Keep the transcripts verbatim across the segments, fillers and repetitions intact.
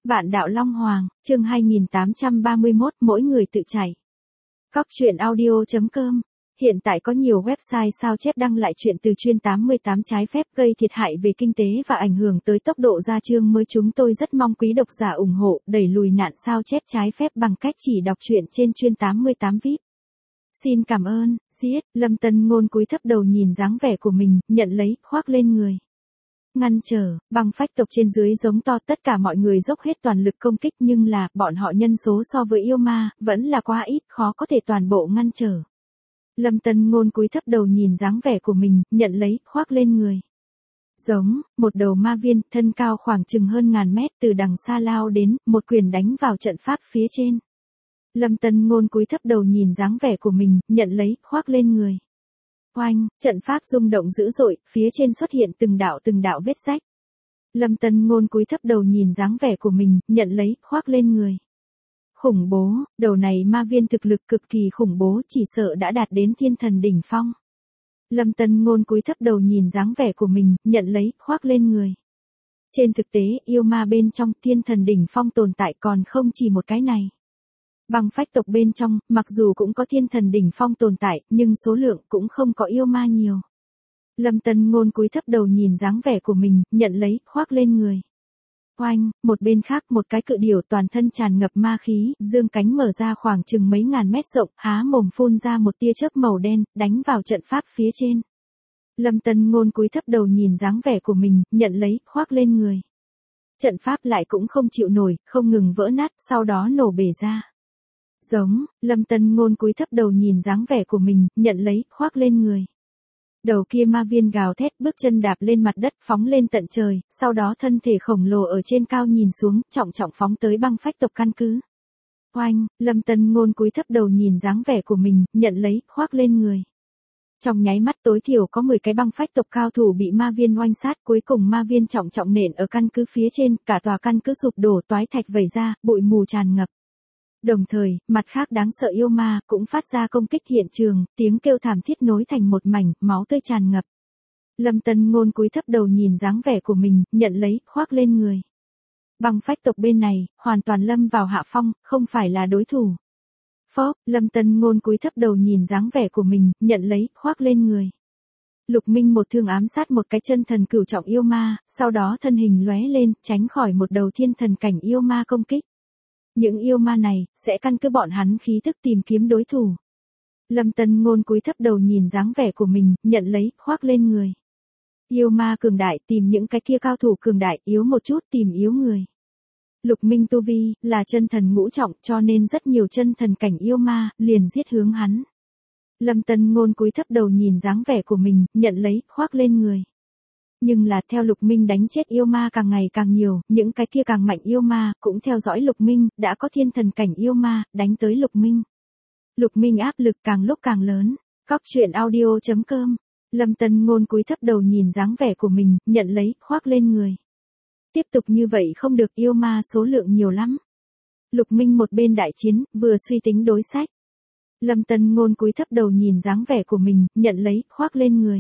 Vạn đạo Long Hoàng, chương hai nghìn tám trăm ba mươi mốt, mỗi người tự chảy. Cóc truyện audio chấm com. Hiện tại có nhiều website sao chép đăng lại chuyện từ chuyên tám mươi tám trái phép gây thiệt hại về kinh tế và ảnh hưởng tới tốc độ ra chương mới. Chúng tôi rất mong quý độc giả ủng hộ, đẩy lùi nạn sao chép trái phép bằng cách chỉ đọc truyện trên chuyên tám mươi tám vi ai pi. Xin cảm ơn, Siết. Lâm Tân Ngôn cúi thấp đầu nhìn dáng vẻ của mình, nhận lấy, khoác lên người. Ngăn trở, băng phách tộc trên dưới giống to, tất cả mọi người dốc hết toàn lực công kích nhưng là, bọn họ nhân số so với yêu ma, vẫn là quá ít, khó có thể toàn bộ ngăn trở. Lâm Tân Ngôn cúi thấp đầu nhìn dáng vẻ của mình, nhận lấy, khoác lên người. Giống, một đầu ma viên, thân cao khoảng chừng hơn ngàn mét từ đằng xa lao đến, một quyền đánh vào trận pháp phía trên. Lâm Tân Ngôn cúi thấp đầu nhìn dáng vẻ của mình, nhận lấy, khoác lên người. Oanh, trận pháp rung động dữ dội, phía trên xuất hiện từng đạo từng đạo vết rách. Lâm Tân Ngôn cúi thấp đầu nhìn dáng vẻ của mình, nhận lấy, khoác lên người. Khủng bố, đầu này ma viên thực lực cực kỳ khủng bố, chỉ sợ đã đạt đến thiên thần đỉnh phong. Lâm Tân Ngôn cúi thấp đầu nhìn dáng vẻ của mình, nhận lấy, khoác lên người. Trên thực tế, yêu ma bên trong thiên thần đỉnh phong tồn tại còn không chỉ một cái này. Băng phách tộc bên trong, mặc dù cũng có thiên thần đỉnh phong tồn tại, nhưng số lượng cũng không có yêu ma nhiều. Lâm Tân Ngôn cúi thấp đầu nhìn dáng vẻ của mình, nhận lấy, khoác lên người. Oanh, một bên khác một cái cự điểu toàn thân tràn ngập ma khí, dương cánh mở ra khoảng chừng mấy ngàn mét rộng, há mồm phun ra một tia chớp màu đen, đánh vào trận pháp phía trên. Lâm Tân Ngôn cúi thấp đầu nhìn dáng vẻ của mình, nhận lấy, khoác lên người. Trận pháp lại cũng không chịu nổi, không ngừng vỡ nát, sau đó nổ bể ra. Giống, Lâm Tân Ngôn cúi thấp đầu nhìn dáng vẻ của mình, nhận lấy, khoác lên người. Đầu kia ma viên gào thét, bước chân đạp lên mặt đất, phóng lên tận trời, sau đó thân thể khổng lồ ở trên cao nhìn xuống, trọng trọng phóng tới băng phách tộc căn cứ. Oanh, Lâm Tân Ngôn cúi thấp đầu nhìn dáng vẻ của mình, nhận lấy, khoác lên người. Trong nháy mắt tối thiểu có mười cái băng phách tộc cao thủ bị ma viên oanh sát, cuối cùng ma viên trọng trọng nện ở căn cứ phía trên, cả tòa căn cứ sụp đổ, toái thạch vẩy ra, bụi mù tràn ngập. Đồng thời, mặt khác đáng sợ yêu ma cũng phát ra công kích hiện trường, tiếng kêu thảm thiết nối thành một mảnh, máu tươi tràn ngập. Lâm Tân Ngôn cúi thấp đầu nhìn dáng vẻ của mình, nhận lấy, khoác lên người. Băng phách tộc bên này, hoàn toàn lâm vào hạ phong, không phải là đối thủ. Phốc, Lâm Tân Ngôn cúi thấp đầu nhìn dáng vẻ của mình, nhận lấy, khoác lên người. Lục Minh một thương ám sát một cái chân thần cửu trọng yêu ma, sau đó thân hình lóe lên, tránh khỏi một đầu thiên thần cảnh yêu ma công kích. Những yêu ma này, sẽ căn cứ bọn hắn khí thức tìm kiếm đối thủ. Lâm Tân Ngôn cúi thấp đầu nhìn dáng vẻ của mình, nhận lấy, khoác lên người. Yêu ma cường đại tìm những cái kia cao thủ cường đại, yếu một chút tìm yếu người. Lục Minh tu vi, là chân thần ngũ trọng cho nên rất nhiều chân thần cảnh yêu ma, liền giết hướng hắn. Lâm Tân Ngôn cúi thấp đầu nhìn dáng vẻ của mình, nhận lấy, khoác lên người. Nhưng là theo Lục Minh đánh chết yêu ma càng ngày càng nhiều, những cái kia càng mạnh yêu ma, cũng theo dõi Lục Minh, đã có thiên thần cảnh yêu ma, đánh tới Lục Minh. Lục Minh áp lực càng lúc càng lớn. Cóc truyện audio chấm com. Lâm Tân Ngôn cúi thấp đầu nhìn dáng vẻ của mình, nhận lấy, khoác lên người. Tiếp tục như vậy không được, yêu ma số lượng nhiều lắm. Lục Minh một bên đại chiến, vừa suy tính đối sách. Lâm Tân Ngôn cúi thấp đầu nhìn dáng vẻ của mình, nhận lấy, khoác lên người.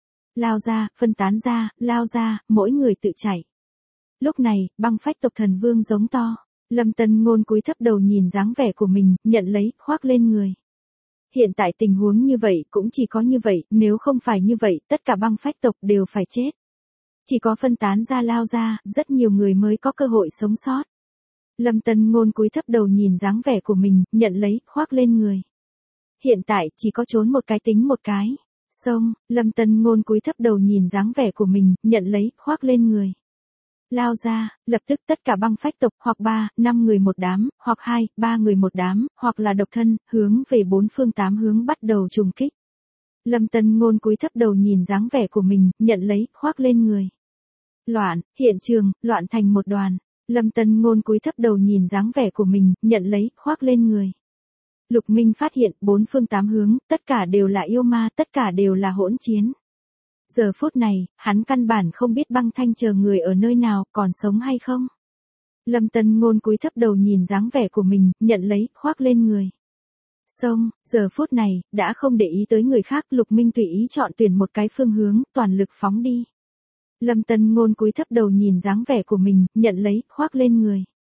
Lao ra, phân tán ra, lao ra, mỗi người tự chạy. Lúc này, băng phách tộc thần vương giống to. Lâm Tân Ngôn cúi thấp đầu nhìn dáng vẻ của mình, nhận lấy, khoác lên người. Hiện tại tình huống như vậy cũng chỉ có như vậy, nếu không phải như vậy, tất cả băng phách tộc đều phải chết. Chỉ có phân tán ra lao ra, rất nhiều người mới có cơ hội sống sót. Lâm Tân Ngôn cúi thấp đầu nhìn dáng vẻ của mình, nhận lấy, khoác lên người. Hiện tại, chỉ có trốn một cái tính một cái. Xong, Lâm Tân Ngôn cúi thấp đầu nhìn dáng vẻ của mình, nhận lấy, khoác lên người. Lao ra, lập tức tất cả băng phách tộc, hoặc ba, năm người một đám, hoặc hai, ba người một đám, hoặc là độc thân, hướng về bốn phương tám hướng bắt đầu trùng kích. Lâm Tân Ngôn cúi thấp đầu nhìn dáng vẻ của mình, nhận lấy, khoác lên người. Loạn, hiện trường, loạn thành một đoàn. Lâm Tân Ngôn cúi thấp đầu nhìn dáng vẻ của mình, nhận lấy, khoác lên người. Lục Minh phát hiện, bốn phương tám hướng, tất cả đều là yêu ma, tất cả đều là hỗn chiến. Giờ phút này, hắn căn bản không biết băng thanh chờ người ở nơi nào, còn sống hay không. Lâm Tân Ngôn cúi thấp đầu nhìn dáng vẻ của mình, nhận lấy, khoác lên người. Xong, giờ phút này, đã không để ý tới người khác, Lục Minh tùy ý chọn tuyển một cái phương hướng, toàn lực phóng đi. Lâm Tân Ngôn cúi thấp đầu nhìn dáng vẻ của mình, nhận lấy, khoác lên người.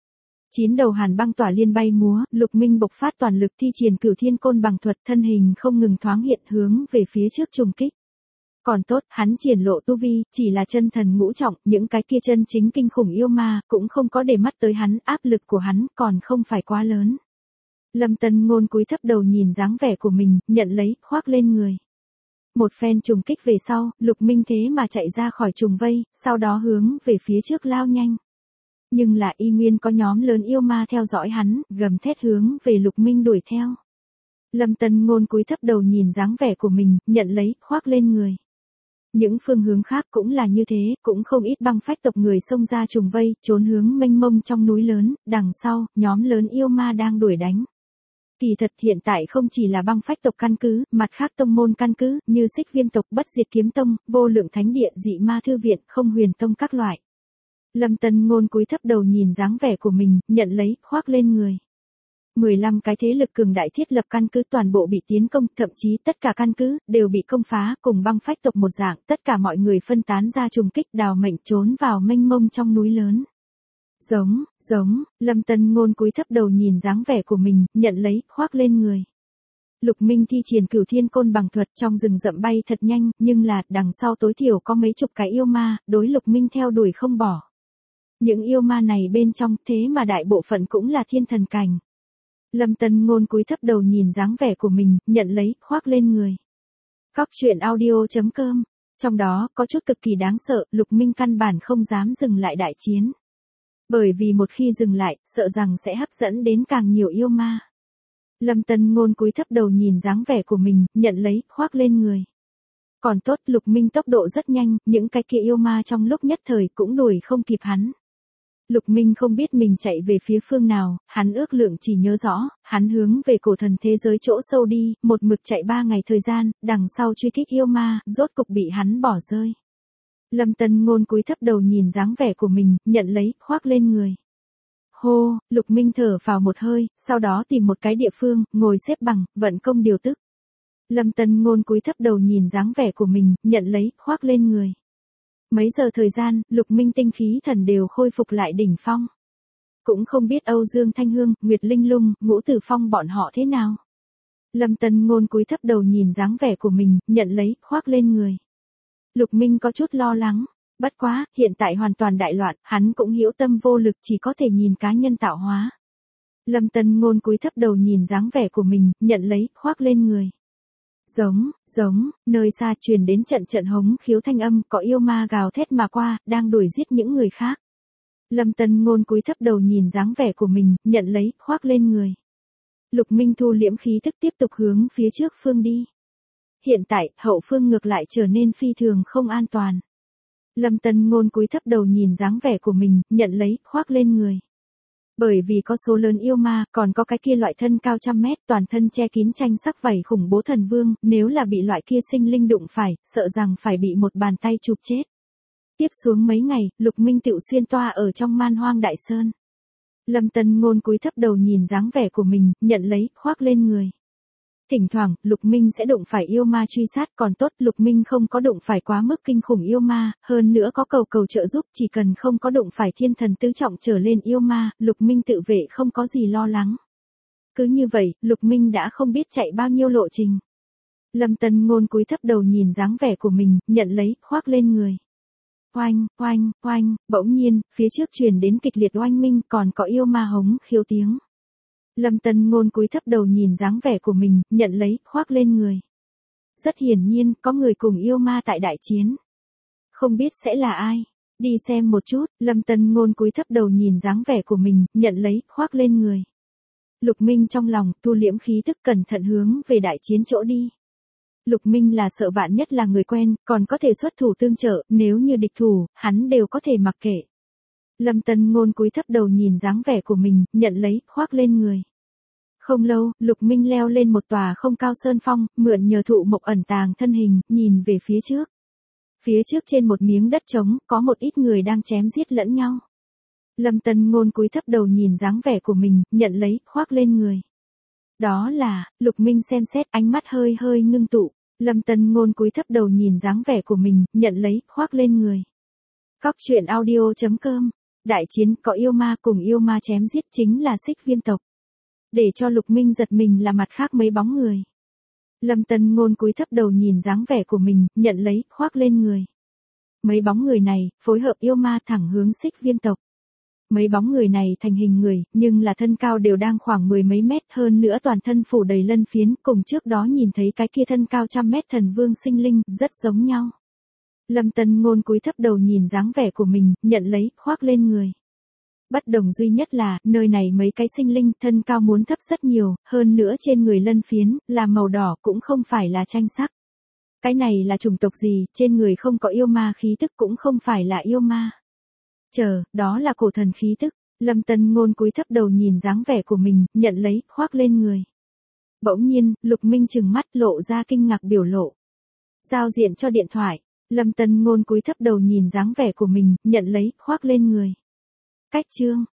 Chín đầu hàn băng tỏa liên bay múa, Lục Minh bộc phát toàn lực thi triển Cửu Thiên Côn bằng thuật, thân hình không ngừng thoáng hiện hướng về phía trước trùng kích. Còn tốt, hắn triển lộ tu vi, chỉ là chân thần ngũ trọng, những cái kia chân chính kinh khủng yêu ma, cũng không có để mắt tới hắn, áp lực của hắn còn không phải quá lớn. Lâm Tân Ngôn cúi thấp đầu nhìn dáng vẻ của mình, nhận lấy, khoác lên người. Một phen trùng kích về sau, Lục Minh thế mà chạy ra khỏi trùng vây, sau đó hướng về phía trước lao nhanh. Nhưng là y nguyên có nhóm lớn yêu ma theo dõi hắn, gầm thét hướng về Lục Minh đuổi theo. Lâm Tân Ngôn cúi thấp đầu nhìn dáng vẻ của mình, nhận lấy, khoác lên người. Những phương hướng khác cũng là như thế, cũng không ít băng phách tộc người xông ra trùng vây, trốn hướng mênh mông trong núi lớn, đằng sau, nhóm lớn yêu ma đang đuổi đánh. Kỳ thật hiện tại không chỉ là băng phách tộc căn cứ, mặt khác tông môn căn cứ, như Xích Viêm tộc, Bất Diệt Kiếm Tông, Vô Lượng Thánh Địa, Dị Ma Thư Viện, Không Huyền Tông các loại. Lâm Tân Ngôn cúi thấp đầu nhìn dáng vẻ của mình, nhận lấy, khoác lên người. mười lăm cái thế lực cường đại thiết lập căn cứ toàn bộ bị tiến công, thậm chí tất cả căn cứ đều bị công phá, cùng băng phách tộc một dạng, tất cả mọi người phân tán ra trùng kích, đào mệnh trốn vào mênh mông trong núi lớn. Giống, giống, Lâm Tân Ngôn cúi thấp đầu nhìn dáng vẻ của mình, nhận lấy, khoác lên người. Lục Minh thi triển Cửu Thiên Côn bằng thuật, trong rừng rậm bay thật nhanh, nhưng là, đằng sau tối thiểu có mấy chục cái yêu ma, đối Lục Minh theo đuổi không bỏ. Những yêu ma này bên trong, thế mà đại bộ phận cũng là thiên thần cảnh. Lâm Tân Ngôn cúi thấp đầu nhìn dáng vẻ của mình, nhận lấy, khoác lên người. Cóc truyện audio chấm com. Trong đó, có chút cực kỳ đáng sợ, Lục Minh căn bản không dám dừng lại đại chiến. Bởi vì một khi dừng lại, sợ rằng sẽ hấp dẫn đến càng nhiều yêu ma. Lâm Tân Ngôn cúi thấp đầu nhìn dáng vẻ của mình, nhận lấy, khoác lên người. Còn tốt, Lục Minh tốc độ rất nhanh, những cái kia yêu ma trong lúc nhất thời cũng đuổi không kịp hắn. Lục Minh không biết mình chạy về phía phương nào, hắn ước lượng chỉ nhớ rõ, hắn hướng về cổ thần thế giới chỗ sâu đi, một mực chạy ba ngày thời gian, đằng sau truy kích yêu ma, rốt cục bị hắn bỏ rơi. Lâm Tân Ngôn cúi thấp đầu nhìn dáng vẻ của mình, nhận lấy, khoác lên người. Hô, Lục Minh thở vào một hơi, sau đó tìm một cái địa phương, ngồi xếp bằng, vận công điều tức. Lâm Tân Ngôn cúi thấp đầu nhìn dáng vẻ của mình, nhận lấy, khoác lên người. Mấy giờ thời gian, Lục Minh tinh khí thần đều khôi phục lại đỉnh phong. Cũng không biết Âu Dương Thanh Hương, Nguyệt Linh Lung, Ngũ Tử Phong bọn họ thế nào. Lâm Tân Ngôn cúi thấp đầu nhìn dáng vẻ của mình, nhận lấy, khoác lên người. Lục Minh có chút lo lắng, bất quá, hiện tại hoàn toàn đại loạn, hắn cũng hữu tâm vô lực, chỉ có thể nhìn cá nhân tạo hóa. Lâm Tân Ngôn cúi thấp đầu nhìn dáng vẻ của mình, nhận lấy, khoác lên người. Giống, giống, nơi xa truyền đến trận trận hống khiếu thanh âm, có yêu ma gào thét mà qua, đang đuổi giết những người khác. Lâm Tân Ngôn cúi thấp đầu nhìn dáng vẻ của mình, nhận lấy, khoác lên người. Lục Minh thu liễm khí tức tiếp tục hướng phía trước phương đi. Hiện tại, hậu phương ngược lại trở nên phi thường không an toàn. Lâm Tân Ngôn cúi thấp đầu nhìn dáng vẻ của mình, nhận lấy, khoác lên người. Bởi vì có số lớn yêu ma, còn có cái kia loại thân cao trăm mét, toàn thân che kín tranh sắc vảy khủng bố thần vương, nếu là bị loại kia sinh linh đụng phải, sợ rằng phải bị một bàn tay chụp chết. Tiếp xuống mấy ngày, Lục Minh tựu xuyên toa ở trong Man Hoang Đại Sơn. Lâm Tân Ngôn cúi thấp đầu nhìn dáng vẻ của mình, nhận lấy, khoác lên người. Thỉnh thoảng, Lục Minh sẽ đụng phải yêu ma truy sát, còn tốt, Lục Minh không có đụng phải quá mức kinh khủng yêu ma, hơn nữa có cầu cầu trợ giúp, chỉ cần không có đụng phải thiên thần tứ trọng trở lên yêu ma, Lục Minh tự vệ không có gì lo lắng. Cứ như vậy, Lục Minh đã không biết chạy bao nhiêu lộ trình. Lâm Tân Ngôn cúi thấp đầu nhìn dáng vẻ của mình, nhận lấy, khoác lên người. Oanh, oanh, oanh, bỗng nhiên, phía trước truyền đến kịch liệt oanh minh, còn có yêu ma hống khiếu tiếng. Lâm Tân Ngôn cúi thấp đầu nhìn dáng vẻ của mình, nhận lấy, khoác lên người. Rất hiển nhiên, có người cùng yêu ma tại đại chiến. Không biết sẽ là ai. Đi xem một chút, Lâm Tân Ngôn cúi thấp đầu nhìn dáng vẻ của mình, nhận lấy, khoác lên người. Lục Minh trong lòng, thu liễm khí tức cẩn thận hướng về đại chiến chỗ đi. Lục Minh là sợ vạn nhất là người quen, còn có thể xuất thủ tương trợ, nếu như địch thủ, hắn đều có thể mặc kệ. Lâm Tân Ngôn cúi thấp đầu nhìn dáng vẻ của mình, nhận lấy, khoác lên người. Không lâu, Lục Minh leo lên một tòa không cao sơn phong, mượn nhờ thụ mộc ẩn tàng thân hình, nhìn về phía trước. Phía trước trên một miếng đất trống, có một ít người đang chém giết lẫn nhau. Lâm Tân Ngôn cúi thấp đầu nhìn dáng vẻ của mình, nhận lấy, khoác lên người. Đó là, Lục Minh xem xét, ánh mắt hơi hơi ngưng tụ. Lâm Tân Ngôn cúi thấp đầu nhìn dáng vẻ của mình, nhận lấy, khoác lên người. Cóc truyện audio chấm com Đại chiến có yêu ma cùng yêu ma chém giết chính là Xích Viêm tộc. Để cho Lục Minh giật mình là mặt khác mấy bóng người. Lâm Tân Ngôn cúi thấp đầu nhìn dáng vẻ của mình, nhận lấy, khoác lên người. Mấy bóng người này, phối hợp yêu ma thẳng hướng Xích Viêm tộc. Mấy bóng người này thành hình người, nhưng là thân cao đều đang khoảng mười mấy mét, hơn nữa toàn thân phủ đầy lân phiến, cùng trước đó nhìn thấy cái kia thân cao trăm mét thần vương sinh linh, rất giống nhau. Lâm Tân Ngôn cúi thấp đầu nhìn dáng vẻ của mình, nhận lấy, khoác lên người. Bất đồng duy nhất là, nơi này mấy cái sinh linh, thân cao muốn thấp rất nhiều, hơn nữa trên người lân phiến, là màu đỏ cũng không phải là tranh sắc. Cái này là chủng tộc gì, trên người không có yêu ma khí tức cũng không phải là yêu ma. Chờ, đó là cổ thần khí tức. Lâm Tân Ngôn cúi thấp đầu nhìn dáng vẻ của mình, nhận lấy, khoác lên người. Bỗng nhiên, Lục Minh trừng mắt lộ ra kinh ngạc biểu lộ. Giao diện cho điện thoại. Lâm Tân Ngôn cúi thấp đầu nhìn dáng vẻ của mình, nhận lấy, khoác lên người. Cách chương.